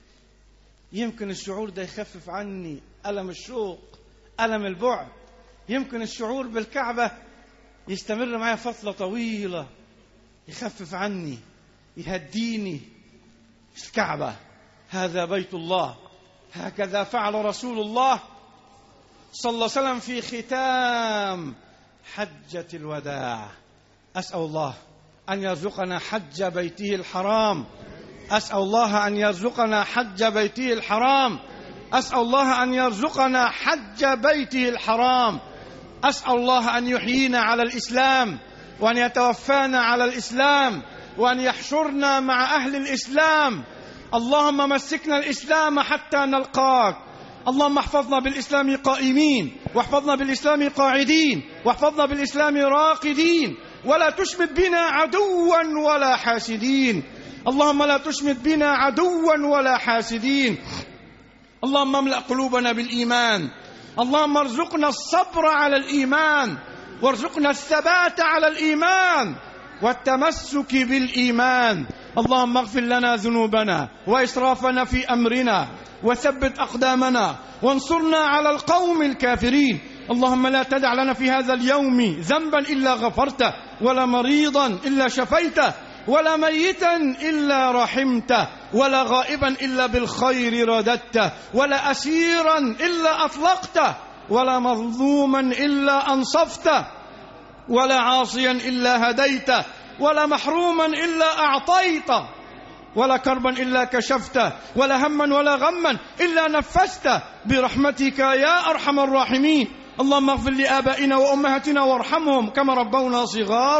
يمكن الشعور ده يخفف عني ألم الشوق، ألم البعد. يمكن الشعور بالكعبة يستمر معي فترة طويلة، يخفف عني، يهديني. الكعبة هذا بيت الله، هكذا فعل رسول الله صلى الله عليه وسلم في ختام حجة الوداع. أسأل الله أن يرزقنا حج بيته الحرام، أسأل الله أن يرزقنا حج بيته الحرام، أسأل الله أن يرزقنا حج بيته الحرام، أسأل الله أن يحيينا على الإسلام، وأن يتوفانا على الإسلام، وأن يحشرنا مع أهل الإسلام. اللهم مسكنا الإسلام حتى نلقاك. اللهم احفظنا بالإسلام قائمين، واحفظنا بالإسلام قاعدين، واحفظنا بالإسلام راقدين، ولا تشمت بنا عدوا ولا حاسدين. اللهم لا تشمت بنا عدوا ولا حاسدين. اللهم املأ قلوبنا بالإيمان، اللهم ارزقنا الصبر على الإيمان، وارزقنا الثبات على الإيمان والتمسك بالإيمان. اللهم اغفر لنا ذنوبنا وإسرافنا في أمرنا، وثبت أقدامنا، وانصرنا على القوم الكافرين. اللهم لا تدع لنا في هذا اليوم ذنبا إلا غفرته، ولا مريضا إلا شفيته، ولا ميتا إلا رحمته، ولا غائبا إلا بالخير رددته، ولا أسيرا إلا أطلقته، ولا مظلوما إلا أنصفته، ولا عاصيا إلا هديته، ولا محروما إلا أعطيته، ولا كربا إلا كشفته، ولا هما ولا غما إلا نفسته برحمتك يا أرحم الراحمين. اللهم اغفر لآبائنا وأمهاتنا وارحمهم كما ربونا صغارا.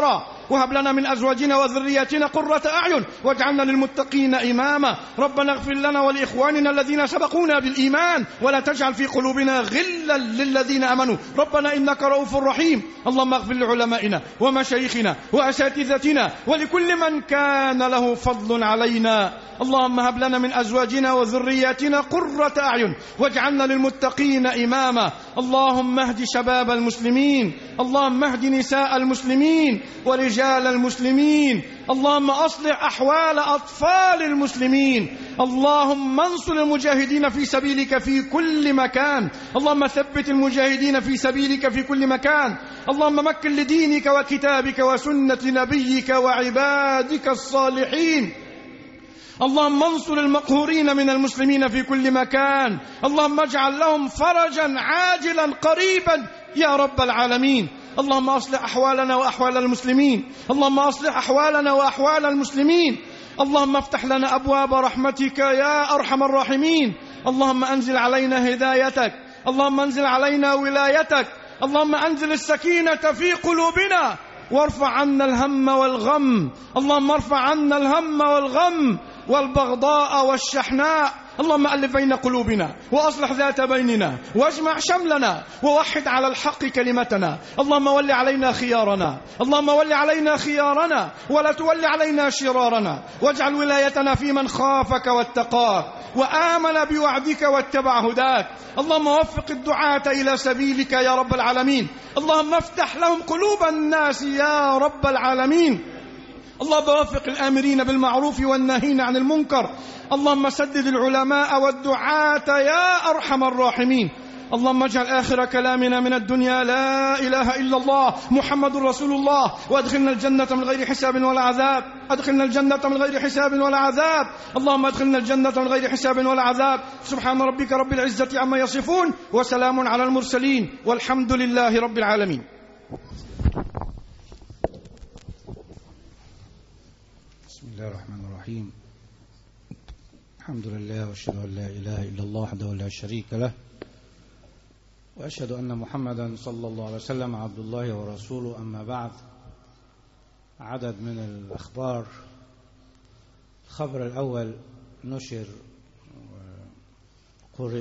وهب لنا من أزواجنا وذرياتنا قرة أعين واجعلنا للمتقين إماما. ربنا اغفر لنا ولإخواننا الذين سبقونا بالإيمان ولا تجعل في قلوبنا غلا للذين آمنوا ربنا إنك رؤوف رحيم. اللهم اغفر لعلمائنا ومشايخنا وأساتذتنا ولكل من كان له فضل علينا. اللهم هب لنا من أزواجنا وذرياتنا قرة أعين واجعلنا للمتقين إماما. اللهم اهد شباب المسلمين، اللهم اهد نساء المسلمين ورجال المسلمين، اللهم أصلح أحوال أطفال المسلمين، اللهم انصر المجاهدين في سبيلك في كل مكان، اللهم ثبت المجاهدين في سبيلك في كل مكان، اللهم مكن لدينك وكتابك وسنة نبيك وعبادك الصالحين. اللهم انصر المقهورين من المسلمين في كل مكان، اللهم اجعل لهم فرجا عاجلا قريبا يا رب العالمين. اللهم أصلح أحوالنا وأحوال المسلمين، اللهم أصلح أحوالنا وأحوال المسلمين، اللهم افتح لنا أبواب رحمتك يا أرحم الراحمين. اللهم أنزل علينا هدايتك، اللهم أنزل علينا ولايتك، اللهم أنزل السكينة في قلوبنا وارفع عنا الهم والغم، اللهم ارفع عنا الهم والغم والبغضاء والشحناء. اللهم ألف بين قلوبنا وأصلح ذات بيننا واجمع شملنا ووحد على الحق كلمتنا. اللهم ول علينا خيارنا، اللهم ول علينا خيارنا ولا تول علينا شرارنا، واجعل ولايتنا في من خافك واتقاك وآمن بوعدك واتبع هداك. اللهم وفق الدعاة إلى سبيلك يا رب العالمين، اللهم افتح لهم قلوب الناس يا رب العالمين. اللهم وفق الآمرين بالمعروف والناهين عن المنكر، اللهم سدد العلماء والدعاة يا أرحم الراحمين. اللهم اجعل آخر كلامنا من الدنيا لا إله إلا الله محمد رسول الله، وادخلنا الجنة من غير حساب ولا عذاب، ادخلنا الجنة من غير حساب ولا عذاب، اللهم ادخلنا الجنة من غير حساب ولا عذاب. سبحان ربك رب العزة عما يصفون وسلام على المرسلين والحمد لله رب العالمين. بسم الله الرحمن الرحيم. الحمد لله واشهد ان لا اله الا الله وحده لا شريك له، واشهد ان محمدا صلى الله عليه وسلم عبد الله ورسوله. اما بعد، عدد من الاخبار. الخبر الاول نشر وقرئ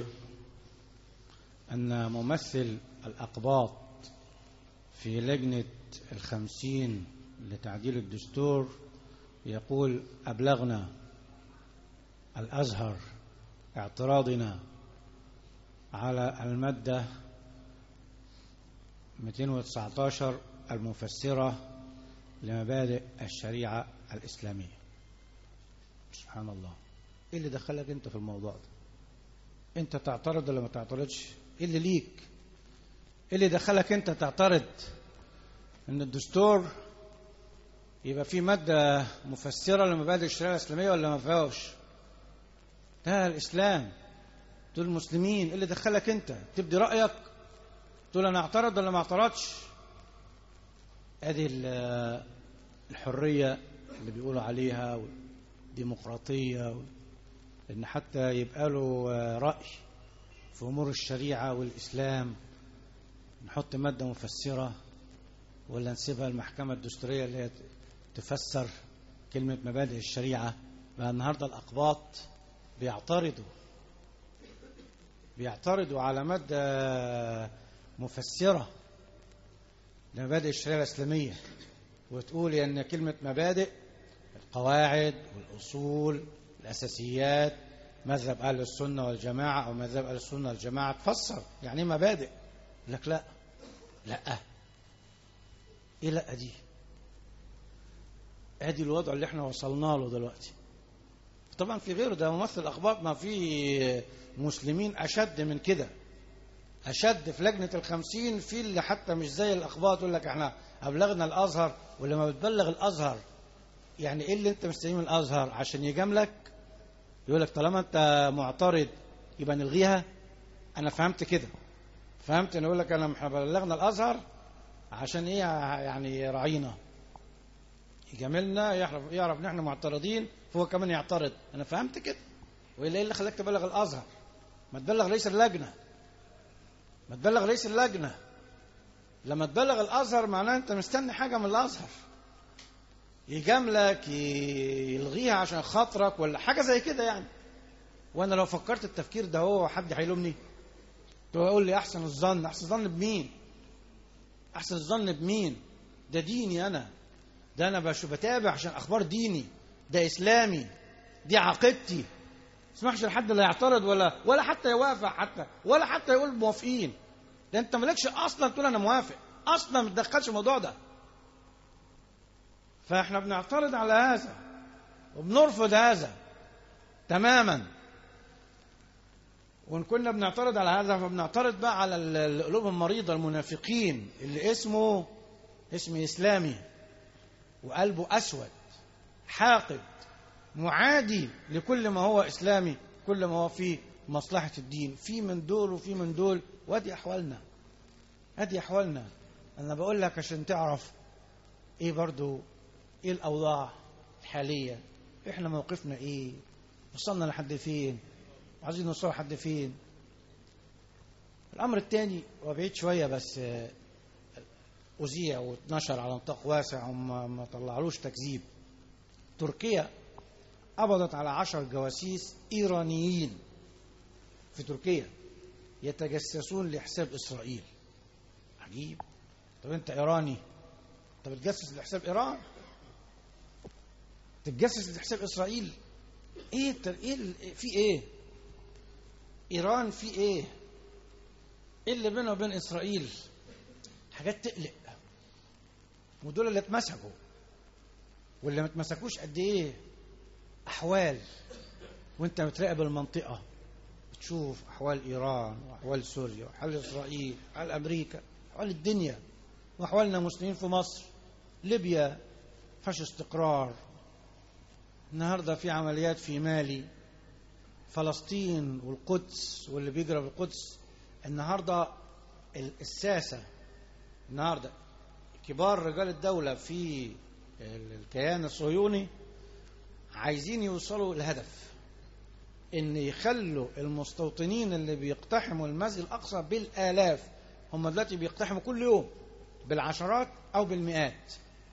ان ممثل الاقباط في لجنه الخمسين لتعديل الدستور يقول: أبلغنا الأزهر اعتراضنا على المادة مئتين وتسعة عشر المفسرة لمبادئ الشريعة الإسلامية. سبحان الله، إيه اللي دخلك أنت في الموضوع ده؟ أنت تعترض ولا ما تعترضش؟ إيه اللي ليك؟ إيه اللي دخلك أنت تعترض إن الدستور يبقى في مادة مفسرة لمبادئ الشريعة الإسلامية ولا ما فيهاش؟ ده الإسلام، دول المسلمين. اللي دخلك أنت تبدي رأيك تقول أنا أعترض ولا ما أعترضش؟ أدي الحرية اللي بيقولوا عليها والديمقراطية، إن حتى يبقى له رأي في أمور الشريعة والإسلام نحط مادة مفسرة ولا نسيبها المحكمة الدستورية اللي هي تفسر كلمة مبادئ الشريعة. بقى النهاردة الأقباط بيعترضوا بيعترضوا على مادة مفسرة لمبادئ الشريعة الإسلامية، وتقول أن كلمة مبادئ القواعد والأصول الأساسيات مذهب أهل السنة والجماعة أو مذهب أهل السنة والجماعة تفسر يعني مبادئ. لك لا لا إيه لا دي ادي الوضع اللي احنا وصلنا له دلوقتي. طبعا في غيره، ده ممثل الاقباط، ما في مسلمين اشد من كده، اشد. في لجنه الخمسين في اللي حتى مش زي الاقباط يقول لك احنا ابلغنا الازهر، ولما بتبلغ الازهر يعني ايه اللي انت مستنيه من الازهر عشان يجاملك؟ يقول لك طالما انت معترض يبقى نلغيها. انا فهمت كده، فهمت ان يقول لك انا بلغنا الازهر عشان ايه؟ يعني يراعينا يجاملنا، يعرف يعرف ان احنا معترضين فهو كمان يعترض. انا فهمت كده. وايه اللي خلاك تبلغ الازهر؟ ما تبلغ رئيس اللجنه، ما تبلغ رئيس اللجنه. لما تبلغ الازهر معناه انت مستني حاجه من الازهر. يجاملك، يلغيها عشان خاطرك ولا حاجة زي كده يعني. وانا لو فكرت التفكير ده هو حد هيلومني؟ تقول لي احسن الظن. احسن الظن بمين؟ احسن الظن بمين؟ ده ديني انا، ده انا بش بتابع عشان اخبار ديني، ده اسلامي، دي عقيدتي. ما اسمحش لحد لا يعترض ولا ولا حتى يوافق، حتى ولا حتى يقول موافقين. ده انت مالكش اصلا تقول انا موافق، اصلا ما تدخلش الموضوع ده. فاحنا بنعترض على هذا وبنرفض هذا تماما. وان كنا بنعترض على هذا فبنعترض بقى على القلوب المريضه، المنافقين اللي اسمه اسم اسلامي وقلبه اسود حاقد معادي لكل ما هو اسلامي، كل ما هو فيه مصلحه الدين. في من دول وفي من دول، وادي احوالنا، ادي احوالنا. انا بقول لك عشان تعرف ايه برضو ايه الاوضاع الحاليه، احنا موقفنا ايه، وصلنا لحد فين، عايزين نوصل لحد فين. الامر الثاني وبعيد شويه بس اذيع واتنشر على نطاق واسع وما ما طلعلوش تكذيب. تركيا قبضت على عشر جواسيس ايرانيين في تركيا يتجسسون لحساب اسرائيل. عجيب. طب انت ايراني، انت بتجسس لحساب ايران، تتجسس لحساب اسرائيل؟ ايه ايه في ايه؟ ايران في ايه؟ ايه اللي بينه وبين اسرائيل؟ حاجات تقلق. ودول اللي اتمسكوا واللي ما اتمسكوش قد ايه احوال. وانت بتراقب المنطقه بتشوف احوال ايران واحوال سوريا واحوال اسرائيل واحوال امريكا واحوال الدنيا واحوالنا مسلمين في مصر. ليبيا فيش استقرار، النهارده في عمليات في مالي، فلسطين والقدس واللي بيجرى في القدس. النهارده الساسه، النهارده كبار رجال الدوله في الكيان الصهيوني عايزين يوصلوا لهدف ان يخلوا المستوطنين اللي بيقتحموا المسجد الاقصى بالالاف، هم دلوقتي بيقتحموا كل يوم بالعشرات او بالمئات،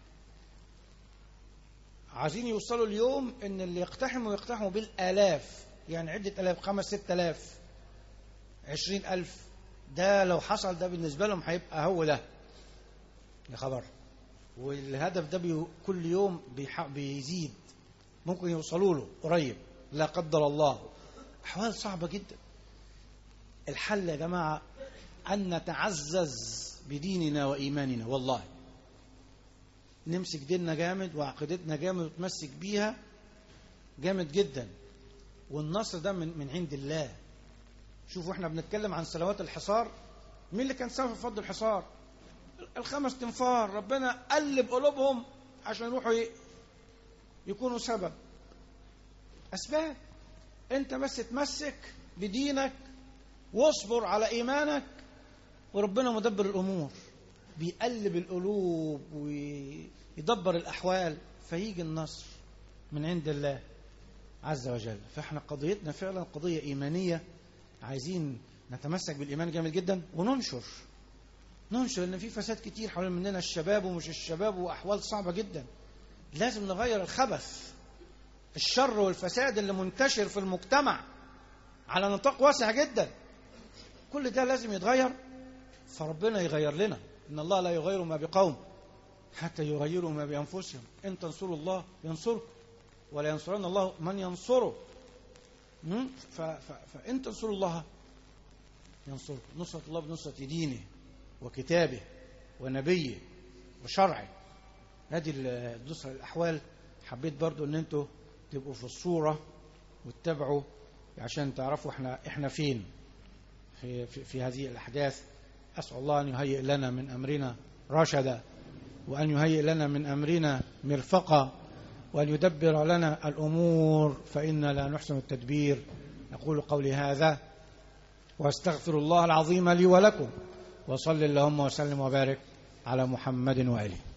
عايزين يوصلوا اليوم ان اللي يقتحموا يقتحموا بالالاف، يعني عده الاف، خمس ست الاف، عشرين الف. ده لو حصل ده بالنسبه لهم هيبقى هو ده يا خبر. والهدف ده بي كل يوم بيزيد، ممكن يوصلوا له قريب لا قدر الله. احوال صعبه جدا. الحل يا جماعه ان نتعزز بديننا وايماننا، والله نمسك ديننا جامد وعقيدتنا جامد وتمسك بيها جامد جدا. والنصر ده من من عند الله. شوفوا احنا بنتكلم عن سنوات الحصار، مين اللي كان سبب في فض الحصار؟ الخمس تنفار. ربنا قلب قلوبهم عشان يروحوا يكونوا سبب، اسباب. انت بس تمسك بدينك واصبر على ايمانك وربنا مدبر الامور، بيقلب القلوب ويدبر الاحوال، فيجي النصر من عند الله عز وجل. فاحنا قضيتنا فعلا قضيه ايمانيه، عايزين نتمسك بالايمان جامد جدا وننشر ننشر ان في فساد كتير حوالين مننا، الشباب ومش الشباب، واحوال صعبه جدا. لازم نغير الخبث، الشر والفساد اللي منتشر في المجتمع على نطاق واسع جدا. كل ده لازم يتغير، فربنا يغير لنا. ان الله لا يغير ما بقوم حتى يغيروا ما بانفسهم. ان تنصروا الله ينصركم ولا ينصرن الله من ينصره. فان تنصروا الله ينصركم. نصرة الله بنصرة دينه وكتابه ونبيه وشرعه. هذه النصرة الأحوال. حبيت برضو ان انتوا تبقوا في الصورة وتتابعوا عشان تعرفوا احنا احنا فين في, في, في هذه الأحداث. أسأل الله أن يهيئ لنا من أمرنا رشدا، وأن يهيئ لنا من أمرنا مرفقا، وأن يدبر لنا الأمور، فإنا لا نحسن التدبير. أقول قولي هذا واستغفر الله العظيم لي ولكم، وصل اللهم وسلم وبارك على محمد وآله.